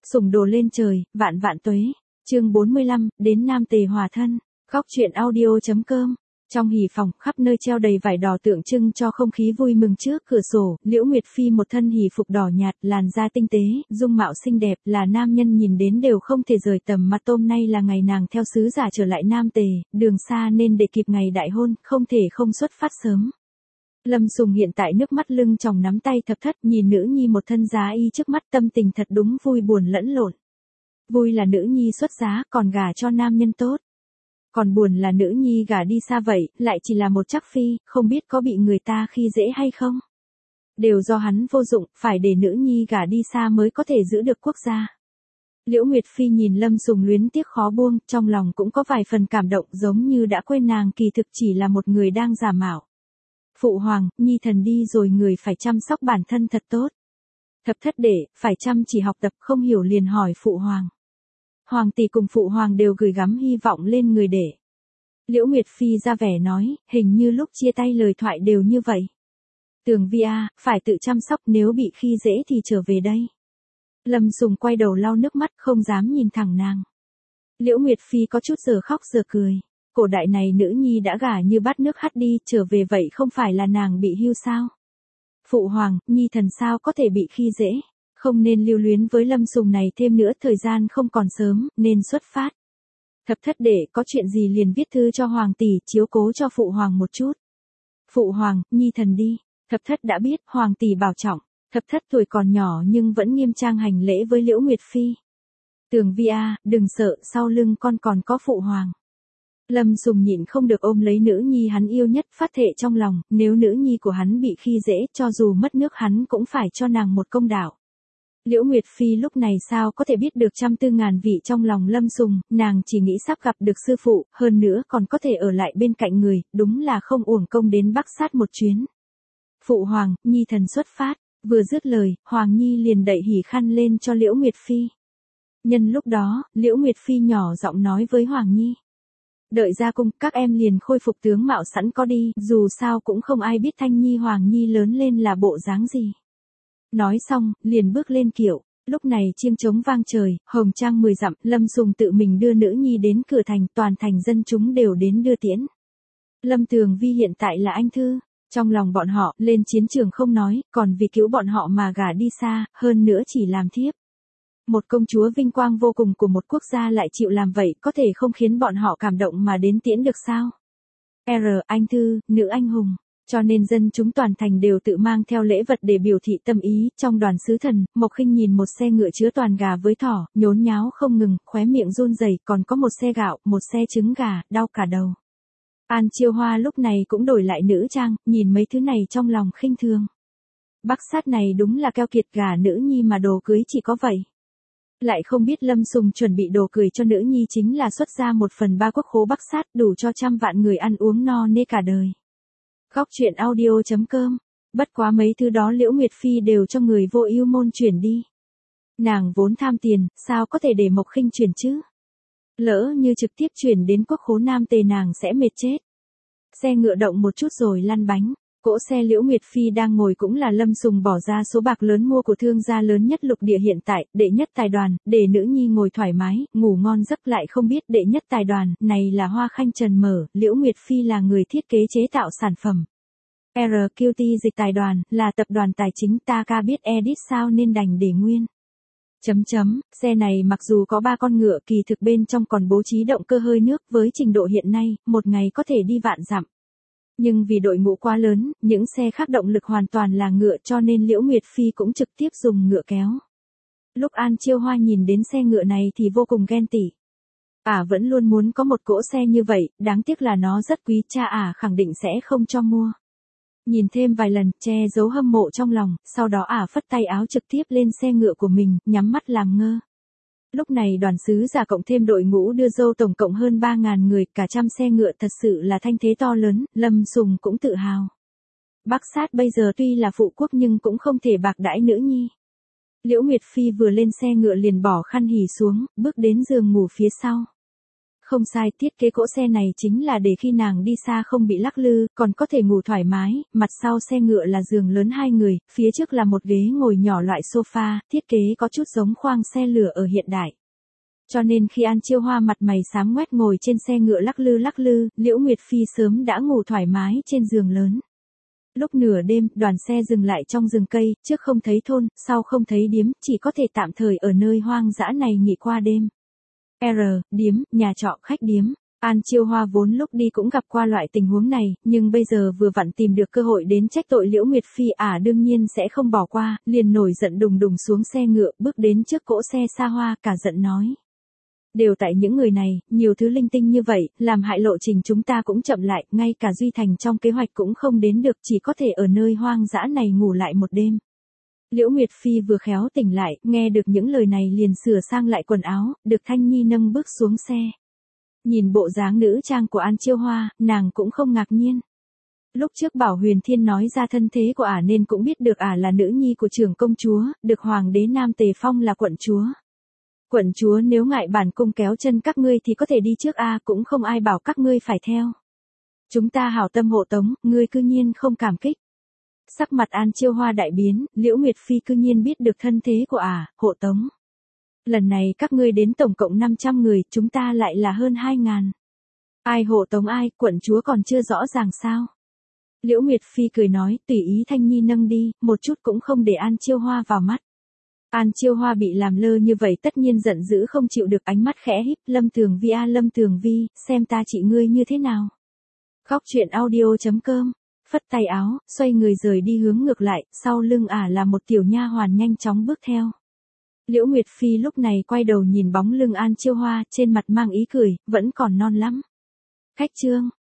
Sủng đồ lên trời, vạn vạn tuế. Chương 45, đến Nam Tề hòa thân. Góc truyện audio.com. Trong hỉ phòng, khắp nơi treo đầy vải đỏ tượng trưng cho không khí vui mừng trước cửa sổ, Liễu Nguyệt Phi một thân hỉ phục đỏ nhạt, làn da tinh tế, dung mạo xinh đẹp, là nam nhân nhìn đến đều không thể rời tầm mắt. Hôm nay là ngày nàng theo sứ giả trở lại Nam Tề, đường xa nên để kịp ngày đại hôn, không thể không xuất phát sớm. Lâm Sùng hiện tại nước mắt lưng tròng nắm tay thập thất, nhìn nữ nhi một thân giá y trước mắt, tâm tình thật đúng vui buồn lẫn lộn. Vui là nữ nhi xuất giá, còn gả cho nam nhân tốt. Còn buồn là nữ nhi gả đi xa vậy, lại chỉ là một trắc phi, không biết có bị người ta khi dễ hay không. Đều do hắn vô dụng, phải để nữ nhi gả đi xa mới có thể giữ được quốc gia. Liễu Nguyệt Phi nhìn Lâm Sùng luyến tiếc khó buông, trong lòng cũng có vài phần cảm động, giống như đã quên nàng kỳ thực chỉ là một người đang giả mạo. Phụ hoàng, nhi thần đi rồi, người phải chăm sóc bản thân thật tốt. Thập thất đệ, phải chăm chỉ học tập, không hiểu liền hỏi phụ hoàng. Hoàng tỷ cùng phụ hoàng đều gửi gắm hy vọng lên người đệ. Liễu Nguyệt Phi ra vẻ nói, hình như lúc chia tay lời thoại đều như vậy. Tường Vi a, phải tự chăm sóc, nếu bị khi dễ thì trở về đây. Lâm Sùng quay đầu lau nước mắt, không dám nhìn thẳng nàng. Liễu Nguyệt Phi có chút giờ khóc giờ cười. Cổ đại này nữ nhi đã gả như bát nước hắt đi, trở về vậy không phải là nàng bị hưu sao? Phụ hoàng, nhi thần sao có thể bị khi dễ? Không nên lưu luyến với Lâm Sùng này thêm nữa, thời gian không còn sớm, nên xuất phát. Thập thất đệ, có chuyện gì liền viết thư cho hoàng tỷ, chiếu cố cho phụ hoàng một chút. Phụ hoàng, nhi thần đi. Thập thất đã biết, hoàng tỷ bảo trọng. Thập thất tuổi còn nhỏ nhưng vẫn nghiêm trang hành lễ với Liễu Nguyệt Phi. Tường Vi a, đừng sợ, sau lưng con còn có phụ hoàng. Lâm Sùng nhịn không được ôm lấy nữ nhi hắn yêu nhất, phát thệ trong lòng, nếu nữ nhi của hắn bị khi dễ, cho dù mất nước hắn cũng phải cho nàng một công đạo. Liễu Nguyệt Phi lúc này sao có thể biết được trăm tư ngàn vị trong lòng Lâm Sùng, nàng chỉ nghĩ sắp gặp được sư phụ, hơn nữa còn có thể ở lại bên cạnh người, đúng là không uổng công đến Bắc Sát một chuyến. Phụ hoàng, nhi thần xuất phát, vừa dứt lời, Hoàng Nhi liền đậy hỉ khăn lên cho Liễu Nguyệt Phi. Nhân lúc đó, Liễu Nguyệt Phi nhỏ giọng nói với Hoàng Nhi. Đợi ra cung, các em liền khôi phục tướng mạo sẵn có đi, dù sao cũng không ai biết Thanh Nhi Hoàng Nhi lớn lên là bộ dáng gì. Nói xong, liền bước lên kiệu. Lúc này chiêng trống vang trời, hồng trang 10 dặm, Lâm Sùng tự mình đưa nữ nhi đến cửa thành, toàn thành dân chúng đều đến đưa tiễn. Lâm Tường Vi hiện tại là anh thư. Trong lòng bọn họ, lên chiến trường không nói, còn vì cứu bọn họ mà gả đi xa, hơn nữa chỉ làm thiếp. Một công chúa vinh quang vô cùng của một quốc gia lại chịu làm vậy, có thể không khiến bọn họ cảm động mà đến tiễn được sao? Anh thư, nữ anh hùng. Cho nên dân chúng toàn thành đều tự mang theo lễ vật để biểu thị tâm ý. Trong đoàn sứ thần, Mộc Khinh nhìn một xe ngựa chứa toàn gà với thỏ, nhốn nháo không ngừng, khóe miệng run rẩy, còn có một xe gạo, một xe trứng gà, đau cả đầu. An Chiêu Hoa lúc này cũng đổi lại nữ trang, nhìn mấy thứ này trong lòng khinh thường. Bắc Sát này đúng là keo kiệt, gả nữ nhi mà đồ cưới chỉ có vậy. Lại không biết Lâm Sùng chuẩn bị đồ cười cho nữ nhi chính là xuất ra 1/3 quốc khố Bắc Sát, đủ cho trăm vạn người ăn uống no nê cả đời. Góc truyện audio.com. Bất quá mấy thứ đó Liễu Nguyệt Phi đều cho người vô ưu môn chuyển đi. Nàng vốn tham tiền, sao có thể để Mộc Khinh chuyển chứ? Lỡ như trực tiếp chuyển đến quốc khố Nam Tề nàng sẽ mệt chết. Xe ngựa động một chút rồi lăn bánh. Cỗ xe Liễu Nguyệt Phi đang ngồi cũng là Lâm Sùng bỏ ra số bạc lớn mua của thương gia lớn nhất lục địa hiện tại, đệ nhất tài đoàn, để nữ nhi ngồi thoải mái, ngủ ngon giấc. Lại không biết đệ nhất tài đoàn này là Hoa Khanh Trần mở, Liễu Nguyệt Phi là người thiết kế chế tạo sản phẩm. RQT Dịch Tài đoàn là tập đoàn tài chính, ta ca biết edit sao nên đành để nguyên. Xe này mặc dù có 3 con ngựa, kỳ thực bên trong còn bố trí động cơ hơi nước, với trình độ hiện nay, một ngày có thể đi vạn dặm. Nhưng vì đội ngũ quá lớn, những xe khác động lực hoàn toàn là ngựa, cho nên Liễu Nguyệt Phi cũng trực tiếp dùng ngựa kéo. Lúc An Chiêu Hoa nhìn đến xe ngựa này thì vô cùng ghen tị. Vẫn luôn muốn có một cỗ xe như vậy, đáng tiếc là nó rất quý, cha khẳng định sẽ không cho mua. Nhìn thêm vài lần, che giấu hâm mộ trong lòng, sau đó phất tay áo trực tiếp lên xe ngựa của mình, nhắm mắt làm ngơ. Lúc này đoàn sứ giả cộng thêm đội ngũ đưa dâu tổng cộng hơn 3.000 người, cả trăm xe ngựa, thật sự là thanh thế to lớn, Lâm Sùng cũng tự hào. Bắc Sát bây giờ tuy là phụ quốc nhưng cũng không thể bạc đãi nữ nhi. Liễu Nguyệt Phi vừa lên xe ngựa liền bỏ khăn hỉ xuống, bước đến giường ngủ phía sau. Không sai, thiết kế cỗ xe này chính là để khi nàng đi xa không bị lắc lư, còn có thể ngủ thoải mái, mặt sau xe ngựa là giường lớn 2 người, phía trước là một ghế ngồi nhỏ loại sofa, thiết kế có chút giống khoang xe lửa ở hiện đại. Cho nên khi An Chiêu Hoa mặt mày xám ngoét ngồi trên xe ngựa lắc lư, Liễu Nguyệt Phi sớm đã ngủ thoải mái trên giường lớn. Lúc nửa đêm, đoàn xe dừng lại trong rừng cây, trước không thấy thôn, sau không thấy điếm, chỉ có thể tạm thời ở nơi hoang dã này nghỉ qua đêm. Điếm, nhà trọ, khách điếm. An Chiêu Hoa vốn lúc đi cũng gặp qua loại tình huống này, nhưng bây giờ vừa vặn tìm được cơ hội đến trách tội Liễu Nguyệt Phi, đương nhiên sẽ không bỏ qua, liền nổi giận đùng đùng xuống xe ngựa, bước đến trước cỗ xe xa hoa, cả giận nói. Đều tại những người này, nhiều thứ linh tinh như vậy, làm hại lộ trình chúng ta cũng chậm lại, ngay cả Duy Thành trong kế hoạch cũng không đến được, chỉ có thể ở nơi hoang dã này ngủ lại một đêm. Liễu Nguyệt Phi vừa khéo tỉnh lại, nghe được những lời này liền sửa sang lại quần áo, được Thanh Nhi nâng bước xuống xe. Nhìn bộ dáng nữ trang của An Chiêu Hoa, nàng cũng không ngạc nhiên. Lúc trước Bảo Huyền Thiên nói ra thân thế của nên cũng biết được là nữ nhi của trưởng công chúa, được Hoàng đế Nam Tề phong là quận chúa. Quận chúa nếu ngại bản cung kéo chân các ngươi thì có thể đi trước cũng không ai bảo các ngươi phải theo. Chúng ta hảo tâm hộ tống, ngươi cư nhiên không cảm kích. Sắc mặt An Chiêu Hoa đại biến, Liễu Nguyệt Phi cư nhiên biết được thân thế của hộ tống. Lần này các ngươi đến tổng cộng 500 người, chúng ta lại là hơn 2.000. Ai hộ tống ai, quận chúa còn chưa rõ ràng sao? Liễu Nguyệt Phi cười nói, tùy ý Thanh Nhi nâng đi, một chút cũng không để An Chiêu Hoa vào mắt. An Chiêu Hoa bị làm lơ như vậy tất nhiên giận dữ không chịu được, ánh mắt khẽ híp, Lâm Tường Vi Lâm Tường Vi, xem ta trị ngươi như thế nào. Khóc chuyện audio.com, phất tay áo, xoay người rời đi hướng ngược lại, sau lưng là một tiểu nha hoàn nhanh chóng bước theo. Liễu Nguyệt Phi lúc này quay đầu nhìn bóng lưng An Chiêu Hoa, trên mặt mang ý cười, vẫn còn non lắm. Khách trương,